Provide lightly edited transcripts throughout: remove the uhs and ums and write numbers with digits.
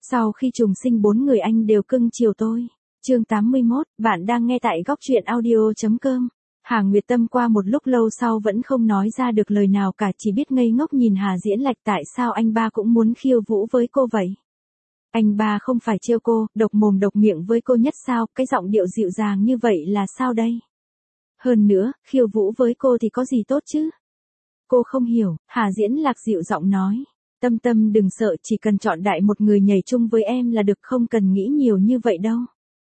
Sau khi trùng sinh 4 người anh đều cưng chiều tôi. Chương 81, bạn đang nghe tại góc truyện audio.com. Hà Nguyệt Tâm qua một lúc lâu sau vẫn không nói ra được lời nào cả, chỉ biết ngây ngốc nhìn Hà Diễn Lạch. Tại sao anh ba cũng muốn khiêu vũ với cô vậy? Anh ba không phải trêu cô, độc mồm độc miệng với cô nhất sao? Cái giọng điệu dịu dàng như vậy là sao đây? Hơn nữa, khiêu vũ với cô thì có gì tốt chứ? Cô không hiểu, Hà Diễn Lạc dịu giọng nói. Tâm Tâm đừng sợ, chỉ cần chọn đại một người nhảy chung với em là được, không cần nghĩ nhiều như vậy đâu.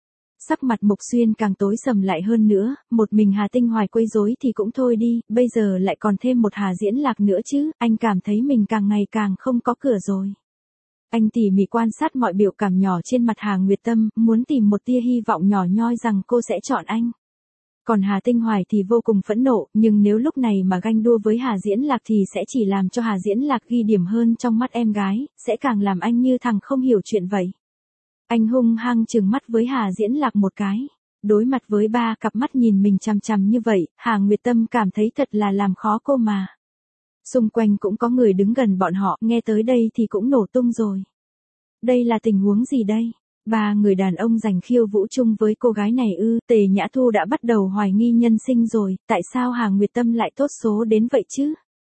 Sắc mặt Mục Xuyên càng tối sầm lại hơn nữa, một mình Hà Tinh Hoài quấy rối thì cũng thôi đi, bây giờ lại còn thêm một Hà Diễn Lạc nữa chứ, anh cảm thấy mình càng ngày càng không có cửa rồi. Anh tỉ mỉ quan sát mọi biểu cảm nhỏ trên mặt Hà Nguyệt Tâm, muốn tìm một tia hy vọng nhỏ nhoi rằng cô sẽ chọn anh. Còn Hà Tinh Hoài thì vô cùng phẫn nộ, nhưng nếu lúc này mà ganh đua với Hà Diễn Lạc thì sẽ chỉ làm cho Hà Diễn Lạc ghi điểm hơn trong mắt em gái, sẽ càng làm anh như thằng không hiểu chuyện vậy. Anh hung hăng trừng mắt với Hà Diễn Lạc một cái. Đối mặt với ba cặp mắt nhìn mình chằm chằm như vậy, Hà Nguyệt Tâm cảm thấy thật là làm khó cô mà. Xung quanh cũng có người đứng gần bọn họ, nghe tới đây thì cũng nổ tung rồi. Đây là tình huống gì đây? Ba người đàn ông giành khiêu vũ chung với cô gái này ư? Tề Nhã Thu đã bắt đầu hoài nghi nhân sinh rồi, tại sao Hà Nguyệt Tâm lại tốt số đến vậy chứ?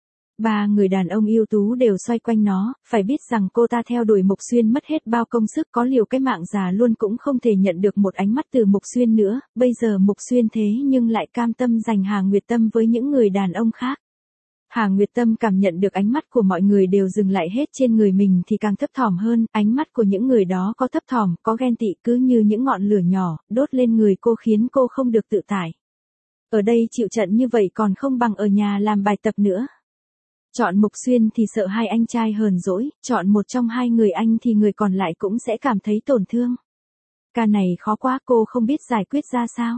Ba người đàn ông ưu tú đều xoay quanh nó, phải biết rằng cô ta theo đuổi Mục Xuyên mất hết bao công sức, có liều cái mạng già luôn cũng không thể nhận được một ánh mắt từ Mục Xuyên nữa, bây giờ Mục Xuyên thế nhưng lại cam tâm giành Hà Nguyệt Tâm với những người đàn ông khác. Hà Nguyệt Tâm cảm nhận được ánh mắt của mọi người đều dừng lại hết trên người mình thì càng thấp thỏm hơn, ánh mắt của những người đó có thấp thỏm, có ghen tị, cứ như những ngọn lửa nhỏ, đốt lên người cô khiến cô không được tự tại. Ở đây chịu trận như vậy còn không bằng ở nhà làm bài tập nữa. Chọn Mục Xuyên thì sợ hai anh trai hờn dỗi, chọn một trong hai người anh thì người còn lại cũng sẽ cảm thấy tổn thương. Ca này khó quá, cô không biết giải quyết ra sao.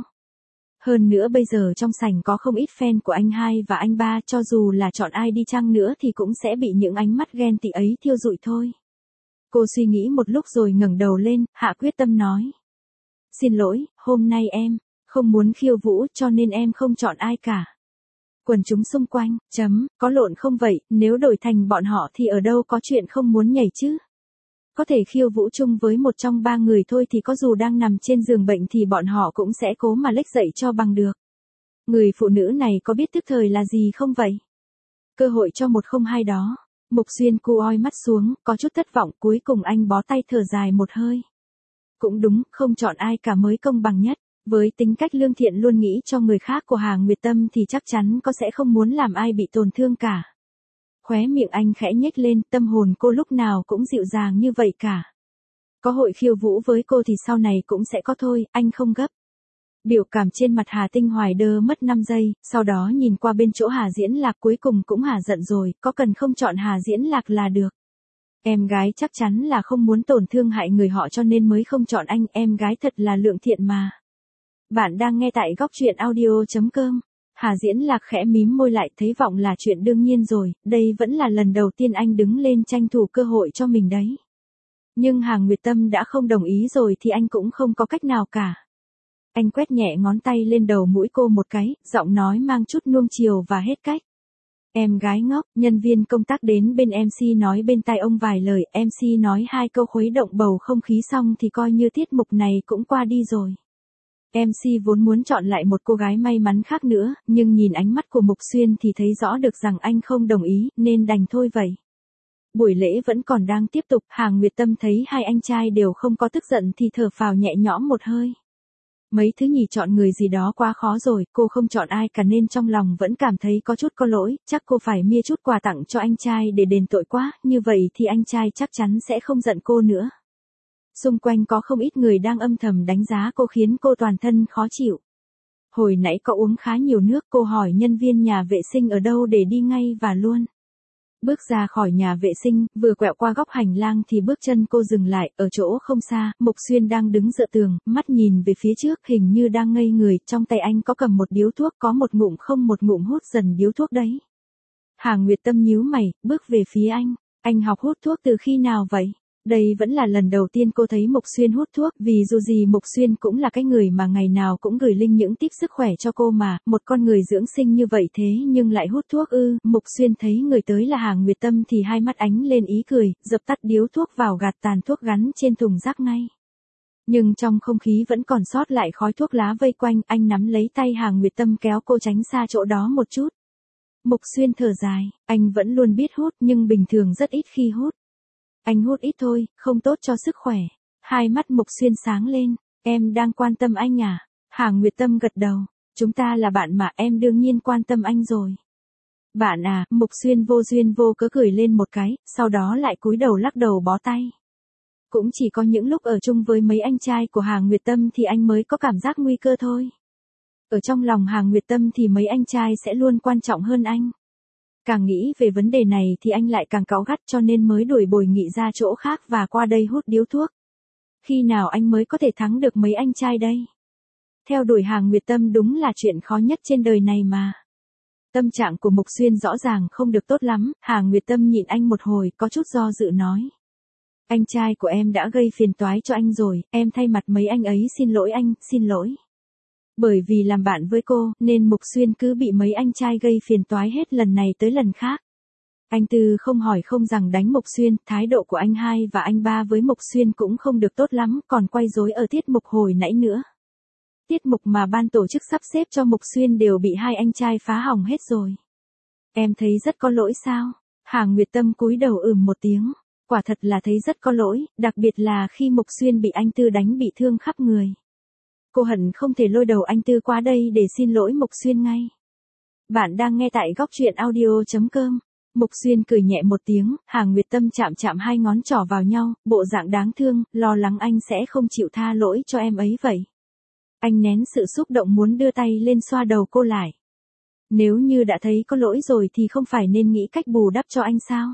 Hơn nữa bây giờ trong sảnh có không ít fan của anh hai và anh ba, cho dù là chọn ai đi chăng nữa thì cũng sẽ bị những ánh mắt ghen tị ấy thiêu rụi thôi. Cô suy nghĩ một lúc rồi ngẩng đầu lên, hạ quyết tâm nói. Xin lỗi, hôm nay em không muốn khiêu vũ cho nên em không chọn ai cả. Quần chúng xung quanh, có lộn không vậy, nếu đổi thành bọn họ thì ở đâu có chuyện không muốn nhảy chứ. Có thể khiêu vũ chung với một trong ba người thôi thì có dù đang nằm trên giường bệnh thì bọn họ cũng sẽ cố mà lếch dậy cho bằng được. Người phụ nữ này có biết tức thời là gì không vậy? Cơ hội cho 102 đó. Mục Xuyên cu oi mắt xuống, có chút thất vọng, cuối cùng anh bó tay thở dài một hơi. Cũng đúng, không chọn ai cả mới công bằng nhất. Với tính cách lương thiện luôn nghĩ cho người khác của Hà Nguyệt Tâm thì chắc chắn có sẽ không muốn làm ai bị tổn thương cả. Khóe miệng anh khẽ nhếch lên, tâm hồn cô lúc nào cũng dịu dàng như vậy cả. Có hội khiêu vũ với cô thì sau này cũng sẽ có thôi, anh không gấp. Biểu cảm trên mặt Hà Tinh Hoài đơ mất 5 giây, sau đó nhìn qua bên chỗ Hà Diễn Lạc, cuối cùng cũng hả giận rồi, có cần không chọn Hà Diễn Lạc là được. Em gái chắc chắn là không muốn tổn thương hại người họ cho nên mới không chọn anh, em gái thật là lượng thiện mà. Bạn đang nghe tại góc truyện audio.com. Hà Diễn Lạc khẽ mím môi lại, thấy vọng là chuyện đương nhiên rồi, đây vẫn là lần đầu tiên anh đứng lên tranh thủ cơ hội cho mình đấy. Nhưng Hà Nguyệt Tâm đã không đồng ý rồi thì anh cũng không có cách nào cả. Anh quét nhẹ ngón tay lên đầu mũi cô một cái, giọng nói mang chút nuông chiều và hết cách. Em gái ngốc, nhân viên công tác đến bên MC nói bên tai ông vài lời, MC nói 2 câu khuấy động bầu không khí xong thì coi như tiết mục này cũng qua đi rồi. MC vốn muốn chọn lại một cô gái may mắn khác nữa, nhưng nhìn ánh mắt của Mục Xuyên thì thấy rõ được rằng anh không đồng ý, nên đành thôi vậy. Buổi lễ vẫn còn đang tiếp tục, Hà Nguyệt Tâm thấy hai anh trai đều không có tức giận thì thở phào nhẹ nhõm một hơi. Mấy thứ nhì chọn người gì đó quá khó rồi, cô không chọn ai cả nên trong lòng vẫn cảm thấy có chút có lỗi, chắc cô phải mua chút quà tặng cho anh trai để đền tội quá, như vậy thì anh trai chắc chắn sẽ không giận cô nữa. Xung quanh có không ít người đang âm thầm đánh giá cô khiến cô toàn thân khó chịu. Hồi nãy có uống khá nhiều nước, cô hỏi nhân viên nhà vệ sinh ở đâu để đi ngay và luôn. Bước ra khỏi nhà vệ sinh, vừa quẹo qua góc hành lang thì bước chân cô dừng lại, ở chỗ không xa, Mục Xuyên đang đứng dựa tường, mắt nhìn về phía trước hình như đang ngây người, trong tay anh có cầm một điếu thuốc, có một ngụm không một ngụm hút dần điếu thuốc đấy. Hà Nguyệt Tâm nhíu mày, bước về phía anh học hút thuốc từ khi nào vậy? Đây vẫn là lần đầu tiên cô thấy Mục Xuyên hút thuốc, vì dù gì Mục Xuyên cũng là cái người mà ngày nào cũng gửi link những tip sức khỏe cho cô mà, một con người dưỡng sinh như vậy thế nhưng lại hút thuốc ư. Mục Xuyên thấy người tới là Hà Nguyệt Tâm thì hai mắt ánh lên ý cười, dập tắt điếu thuốc vào gạt tàn thuốc gắn trên thùng rác ngay. Nhưng trong không khí vẫn còn sót lại khói thuốc lá vây quanh, anh nắm lấy tay Hà Nguyệt Tâm kéo cô tránh xa chỗ đó một chút. Mục Xuyên thở dài, anh vẫn luôn biết hút nhưng bình thường rất ít khi hút. Anh hút ít thôi, không tốt cho sức khỏe. Hai mắt Mục Xuyên sáng lên, em đang quan tâm anh à? Hà Nguyệt Tâm gật đầu, chúng ta là bạn mà, em đương nhiên quan tâm anh rồi. Bạn à? Mục Xuyên vô duyên vô cớ cười lên một cái, sau đó lại cúi đầu lắc đầu bó tay. Cũng chỉ có những lúc ở chung với mấy anh trai của Hà Nguyệt Tâm thì anh mới có cảm giác nguy cơ thôi. Ở trong lòng Hà Nguyệt Tâm thì mấy anh trai sẽ luôn quan trọng hơn anh. Càng nghĩ về vấn đề này thì anh lại càng cáu gắt cho nên mới đuổi Bồi Nghị ra chỗ khác và qua đây hút điếu thuốc. Khi nào anh mới có thể thắng được mấy anh trai đây? Theo đuổi Hà Nguyệt Tâm đúng là chuyện khó nhất trên đời này mà. Tâm trạng của Mục Xuyên rõ ràng không được tốt lắm, Hà Nguyệt Tâm nhịn anh một hồi có chút do dự nói. Anh trai của em đã gây phiền toái cho anh rồi, em thay mặt mấy anh ấy xin lỗi anh, xin lỗi. Bởi vì làm bạn với cô, nên Mục Xuyên cứ bị mấy anh trai gây phiền toái hết lần này tới lần khác. Anh Tư không hỏi không rằng đánh Mục Xuyên, thái độ của anh hai và anh ba với Mục Xuyên cũng không được tốt lắm, còn quay rối ở tiết mục hồi nãy nữa. Tiết mục mà ban tổ chức sắp xếp cho Mục Xuyên đều bị hai anh trai phá hỏng hết rồi. Em thấy rất có lỗi sao? Hà Nguyệt Tâm cúi đầu một tiếng. Quả thật là thấy rất có lỗi, đặc biệt là khi Mục Xuyên bị anh Tư đánh bị thương khắp người. Cô hận không thể lôi đầu anh Tư qua đây để xin lỗi Mục Xuyên ngay. Bạn đang nghe tại góc truyện audio.com. Mục Xuyên cười nhẹ một tiếng, Hà Nguyệt Tâm chạm chạm hai ngón trỏ vào nhau, bộ dạng đáng thương, lo lắng anh sẽ không chịu tha lỗi cho em ấy vậy. Anh nén sự xúc động muốn đưa tay lên xoa đầu cô lại. Nếu như đã thấy có lỗi rồi thì không phải nên nghĩ cách bù đắp cho anh sao?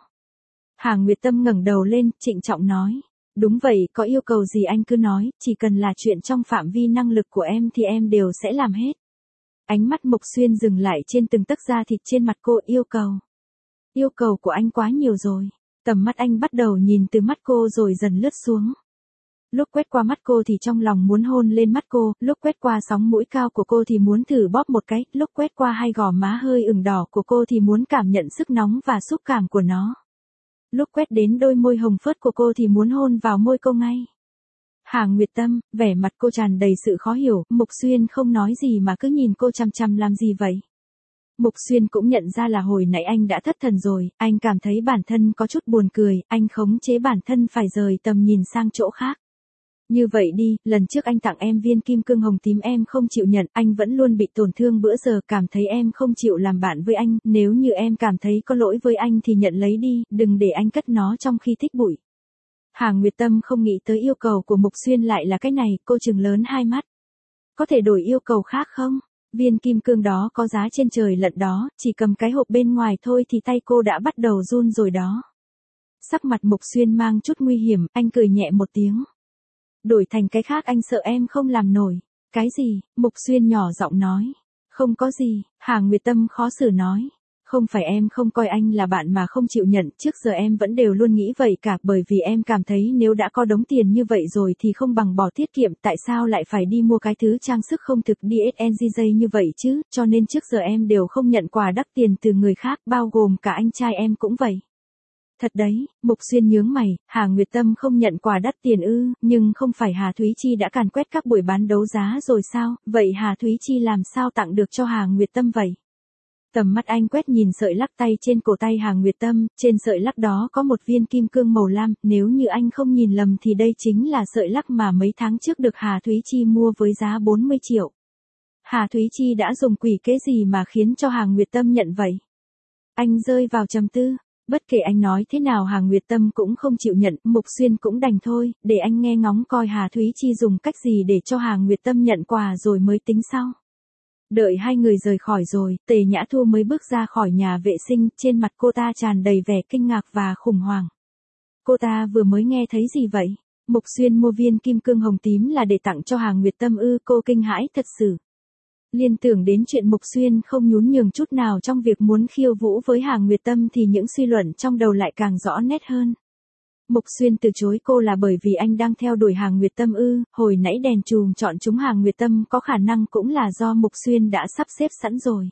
Hà Nguyệt Tâm ngẩng đầu lên, trịnh trọng nói. Đúng vậy, có yêu cầu gì anh cứ nói, chỉ cần là chuyện trong phạm vi năng lực của em thì em đều sẽ làm hết. Ánh mắt Mục Xuyên dừng lại trên từng tấc da thịt trên mặt cô. Yêu cầu. Yêu cầu của anh quá nhiều rồi. Tầm mắt anh bắt đầu nhìn từ mắt cô rồi dần lướt xuống. Lúc quét qua mắt cô thì trong lòng muốn hôn lên mắt cô, lúc quét qua sóng mũi cao của cô thì muốn thử bóp một cái, lúc quét qua hai gò má hơi ửng đỏ của cô thì muốn cảm nhận sức nóng và xúc cảm của nó. Lúc quét đến đôi môi hồng phớt của cô thì muốn hôn vào môi cô ngay. Hà Nguyệt Tâm, vẻ mặt cô tràn đầy sự khó hiểu, Mục Xuyên không nói gì mà cứ nhìn cô chằm chằm làm gì vậy. Mục Xuyên cũng nhận ra là hồi nãy anh đã thất thần rồi, anh cảm thấy bản thân có chút buồn cười, anh khống chế bản thân phải rời tầm nhìn sang chỗ khác. Như vậy đi, lần trước anh tặng em viên kim cương hồng tím em không chịu nhận, anh vẫn luôn bị tổn thương bữa giờ, cảm thấy em không chịu làm bạn với anh, nếu như em cảm thấy có lỗi với anh thì nhận lấy đi, đừng để anh cất nó trong khi thích bụi. Hà Nguyệt Tâm không nghĩ tới yêu cầu của Mục Xuyên lại là cái này, cô trừng lớn hai mắt. Có thể đổi yêu cầu khác không? Viên kim cương đó có giá trên trời lận đó, chỉ cầm cái hộp bên ngoài thôi thì tay cô đã bắt đầu run rồi đó. Sắc mặt Mục Xuyên mang chút nguy hiểm, anh cười nhẹ một tiếng. Đổi thành cái khác anh sợ em không làm nổi. Cái gì? Mục Xuyên nhỏ giọng nói. Không có gì, Hà Nguyệt Tâm khó xử nói. Không phải em không coi anh là bạn mà không chịu nhận, trước giờ em vẫn đều luôn nghĩ vậy cả, bởi vì em cảm thấy nếu đã có đống tiền như vậy rồi thì không bằng bỏ tiết kiệm, tại sao lại phải đi mua cái thứ trang sức không thực DSNGJ như vậy chứ, cho nên trước giờ em đều không nhận quà đắt tiền từ người khác, bao gồm cả anh trai em cũng vậy. Thật đấy, Mục Xuyên nhướng mày, Hà Nguyệt Tâm không nhận quà đắt tiền ư, nhưng không phải Hà Thúy Chi đã càn quét các buổi bán đấu giá rồi sao, vậy Hà Thúy Chi làm sao tặng được cho Hà Nguyệt Tâm vậy? Tầm mắt anh quét nhìn sợi lắc tay trên cổ tay Hà Nguyệt Tâm, trên sợi lắc đó có một viên kim cương màu lam, nếu như anh không nhìn lầm thì đây chính là sợi lắc mà mấy tháng trước được Hà Thúy Chi mua với giá 40 triệu. Hà Thúy Chi đã dùng quỷ kế gì mà khiến cho Hà Nguyệt Tâm nhận vậy? Anh rơi vào trầm tư. Bất kể anh nói thế nào Hà Nguyệt Tâm cũng không chịu nhận, Mục Xuyên cũng đành thôi, để anh nghe ngóng coi Hà Thúy Chi dùng cách gì để cho Hà Nguyệt Tâm nhận quà rồi mới tính sau. Đợi hai người rời khỏi rồi, Tề Nhã Thu mới bước ra khỏi nhà vệ sinh, trên mặt cô ta tràn đầy vẻ kinh ngạc và khủng hoảng. Cô ta vừa mới nghe thấy gì vậy? Mục Xuyên mua viên kim cương hồng tím là để tặng cho Hà Nguyệt Tâm ư? Cô kinh hãi thật sự. Liên tưởng đến chuyện Mục Xuyên không nhún nhường chút nào trong việc muốn khiêu vũ với Hà Nguyệt Tâm thì những suy luận trong đầu lại càng rõ nét hơn. Mục Xuyên từ chối cô là bởi vì anh đang theo đuổi Hàng Nguyệt Tâm ư? Hồi nãy đèn chùm chọn chúng Hàng Nguyệt Tâm có khả năng cũng là do Mục Xuyên đã sắp xếp sẵn rồi.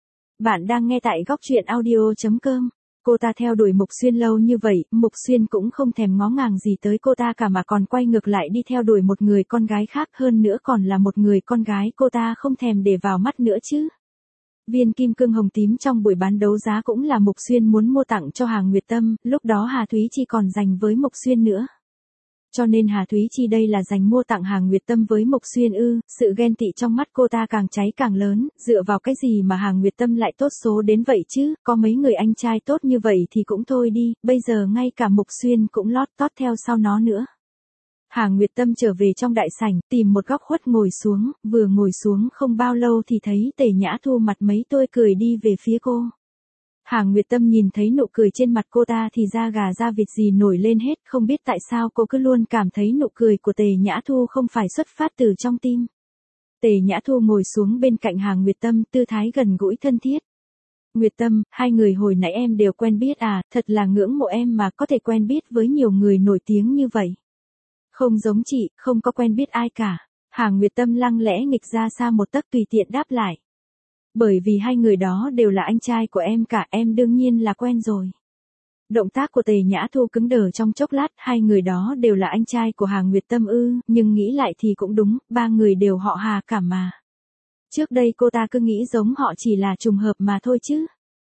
Bạn đang nghe tại góc truyện audio.com. Cô ta theo đuổi Mục Xuyên lâu như vậy, Mục Xuyên cũng không thèm ngó ngàng gì tới cô ta cả mà còn quay ngược lại đi theo đuổi một người con gái khác, hơn nữa còn là một người con gái cô ta không thèm để vào mắt nữa chứ. Viên kim cương hồng tím trong buổi bán đấu giá cũng là Mục Xuyên muốn mua tặng cho Hàng Nguyệt Tâm, lúc đó Hà Thúy Chi còn dành với Mục Xuyên nữa. Cho nên Hà Thúy Chi đây là dành mua tặng Hàng Nguyệt Tâm với Mục Xuyên ư? Sự ghen tị trong mắt cô ta càng cháy càng lớn, dựa vào cái gì mà Hàng Nguyệt Tâm lại tốt số đến vậy chứ, có mấy người anh trai tốt như vậy thì cũng thôi đi, bây giờ ngay cả Mục Xuyên cũng lót tót theo sau nó nữa. Hàng Nguyệt Tâm trở về trong đại sảnh, tìm một góc khuất ngồi xuống, vừa ngồi xuống không bao lâu thì thấy Tề Nhã Thu mặt mấy tươi cười đi về phía cô. Hàng Nguyệt Tâm nhìn thấy nụ cười trên mặt cô ta thì da gà da vịt gì nổi lên hết, không biết tại sao cô cứ luôn cảm thấy nụ cười của Tề Nhã Thu không phải xuất phát từ trong tim. Tề Nhã Thu ngồi xuống bên cạnh Hàng Nguyệt Tâm, tư thái gần gũi thân thiết. Nguyệt Tâm, hai người hồi nãy em đều quen biết à, thật là ngưỡng mộ em mà có thể quen biết với nhiều người nổi tiếng như vậy. Không giống chị, không có quen biết ai cả. Hàng Nguyệt Tâm lăng lẽ nghịch ra xa một tấc tùy tiện đáp lại. Bởi vì hai người đó đều là anh trai của em cả, em đương nhiên là quen rồi. Động tác của Tề Nhã Thu cứng đờ trong chốc lát, hai người đó đều là anh trai của Hàng Nguyệt Tâm ư? Nhưng nghĩ lại thì cũng đúng, ba người đều họ Hà cả mà. Trước đây cô ta cứ nghĩ giống họ chỉ là trùng hợp mà thôi chứ.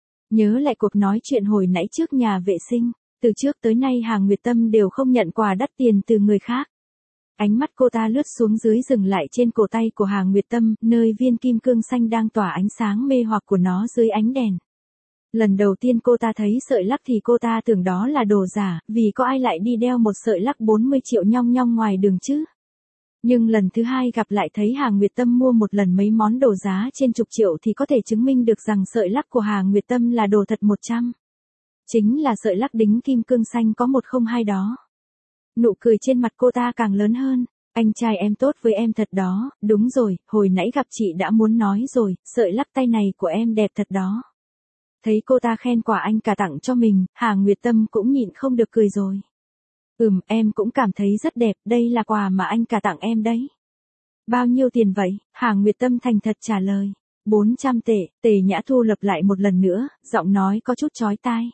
Nhớ lại cuộc nói chuyện hồi nãy trước nhà vệ sinh, từ trước tới nay Hàng Nguyệt Tâm đều không nhận quà đắt tiền từ người khác. Ánh mắt cô ta lướt xuống dưới dừng lại trên cổ tay của Hàng Nguyệt Tâm, nơi viên kim cương xanh đang tỏa ánh sáng mê hoặc của nó dưới ánh đèn. Lần đầu tiên cô ta thấy sợi lắc thì cô ta tưởng đó là đồ giả, vì có ai lại đi đeo một sợi lắc 40 triệu nhong nhong ngoài đường chứ. Nhưng lần thứ hai gặp lại thấy Hàng Nguyệt Tâm mua một lần mấy món đồ giá trên chục triệu thì có thể chứng minh được rằng sợi lắc của Hàng Nguyệt Tâm là đồ thật 100. Chính là sợi lắc đính kim cương xanh có 102 đó. Nụ cười trên mặt cô ta càng lớn hơn. Anh trai em tốt với em thật đó, đúng rồi, hồi nãy gặp chị đã muốn nói rồi, sợi lắc tay này của em đẹp thật đó. Thấy cô ta khen quà anh cả tặng cho mình, Hàng Nguyệt Tâm cũng nhịn không được cười rồi. Em cũng cảm thấy rất đẹp, đây là quà mà anh cả tặng em đấy. Bao nhiêu tiền vậy? Hàng Nguyệt Tâm thành thật trả lời. 400 tệ, Tề Nhã Thu lặp lại một lần nữa, giọng nói có chút chói tai.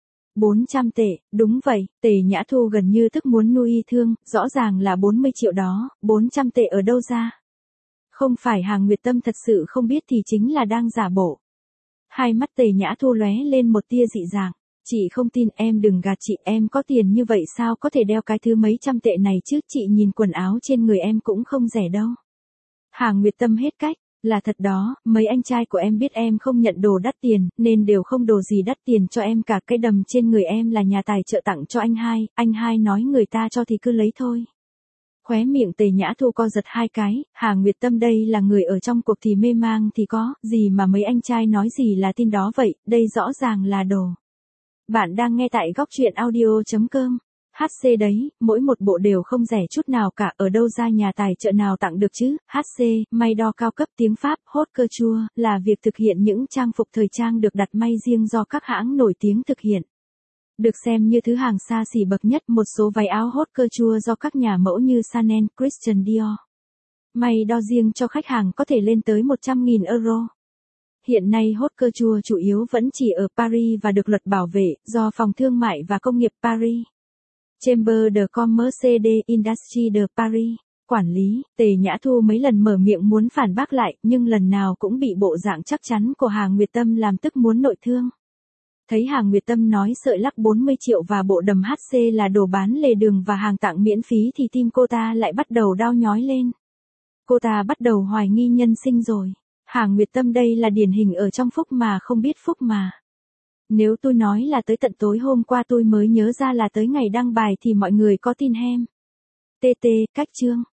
400 tệ, đúng vậy, Tề Nhã Thu gần như tức muốn nuôi thương, rõ ràng là 40 triệu đó, 400 tệ ở đâu ra? Không phải Hàng Nguyệt Tâm thật sự không biết thì chính là đang giả bộ. Hai mắt Tề Nhã Thu lóe lên một tia dị dạng. Chị không tin, em đừng gạt chị, em có tiền như vậy sao có thể đeo cái thứ mấy trăm tệ này chứ, chị nhìn quần áo trên người em cũng không rẻ đâu. Hàng Nguyệt Tâm hết cách. Là thật đó, mấy anh trai của em biết em không nhận đồ đắt tiền, nên đều không đồ gì đắt tiền cho em cả, cái đầm trên người em là nhà tài trợ tặng cho anh hai nói người ta cho thì cứ lấy thôi. Khóe miệng Tề Nhã Thu co giật hai cái, Hàng Nguyệt Tâm đây là người ở trong cuộc thì mê mang thì có, gì mà mấy anh trai nói gì là tin đó vậy, đây rõ ràng là đồ. Bạn đang nghe tại góc truyện audio.com. HC đấy, mỗi một bộ đều không rẻ chút nào cả, ở đâu ra nhà tài trợ nào tặng được chứ. HC, may đo cao cấp tiếng Pháp, haute couture, là việc thực hiện những trang phục thời trang được đặt may riêng do các hãng nổi tiếng thực hiện. Được xem như thứ hàng xa xỉ bậc nhất, một số váy áo haute couture do các nhà mẫu như Chanel, Christian Dior may đo riêng cho khách hàng có thể lên tới 100.000 euro. Hiện nay haute couture chủ yếu vẫn chỉ ở Paris và được luật bảo vệ do Phòng Thương mại và Công nghiệp Paris. Chamber de Commerce de Industrie de Paris, quản lý. Tề Nhã Thu mấy lần mở miệng muốn phản bác lại, nhưng lần nào cũng bị bộ dạng chắc chắn của Hàng Nguyệt Tâm làm tức muốn nội thương. Thấy Hàng Nguyệt Tâm nói sợi lắc 40 triệu và bộ đầm HC là đồ bán lề đường và hàng tặng miễn phí thì tim cô ta lại bắt đầu đau nhói lên. Cô ta bắt đầu hoài nghi nhân sinh rồi. Hàng Nguyệt Tâm đây là điển hình ở trong phúc mà không biết phúc mà. Nếu tôi nói là tới tận tối hôm qua tôi mới nhớ ra là tới ngày đăng bài thì mọi người có tin hem. TT, cách chương.